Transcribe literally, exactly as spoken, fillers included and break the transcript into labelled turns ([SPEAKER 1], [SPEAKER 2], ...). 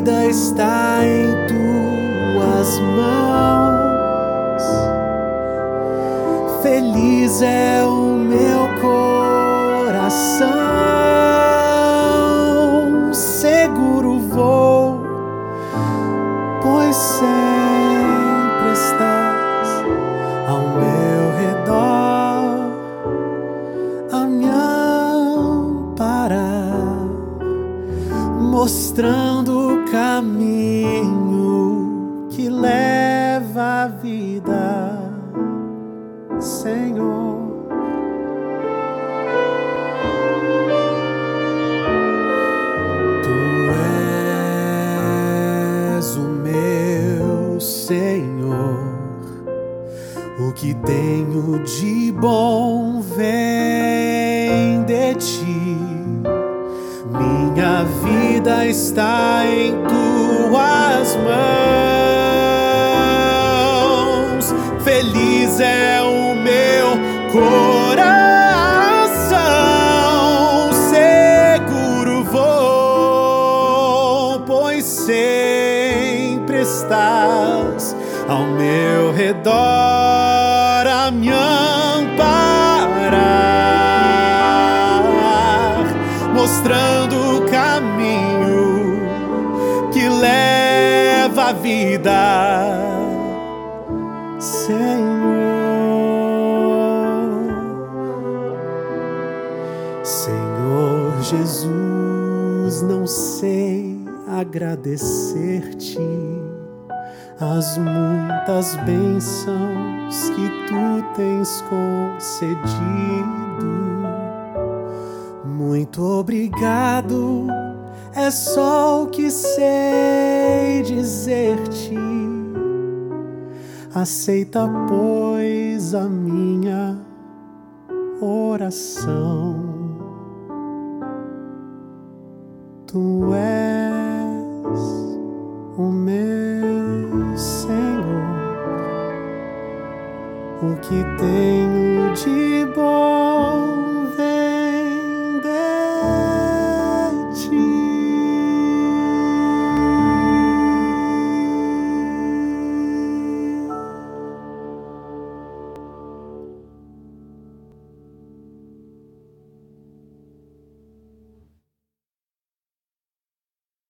[SPEAKER 1] vida está em tuas mãos. Feliz é o meu coração, seguro vou, pois sempre estás ao meu redor a me amparar, mostrando o caminho que leva à vida, Senhor. Tu és o meu Senhor, o que tenho de bom vem de ti. Minha vida está em tuas mãos. Feliz é o meu coração, seguro vou, pois sempre estás ao meu redor a me amparar, mostrando o caminho que leva à vida, Senhor. Senhor Jesus, não sei agradecer-te as muitas bênçãos que tu tens concedido. Muito obrigado, é só o que sei dizer-te. Aceita, pois, a minha oração. Tu és o meu Senhor, o que tenho de bom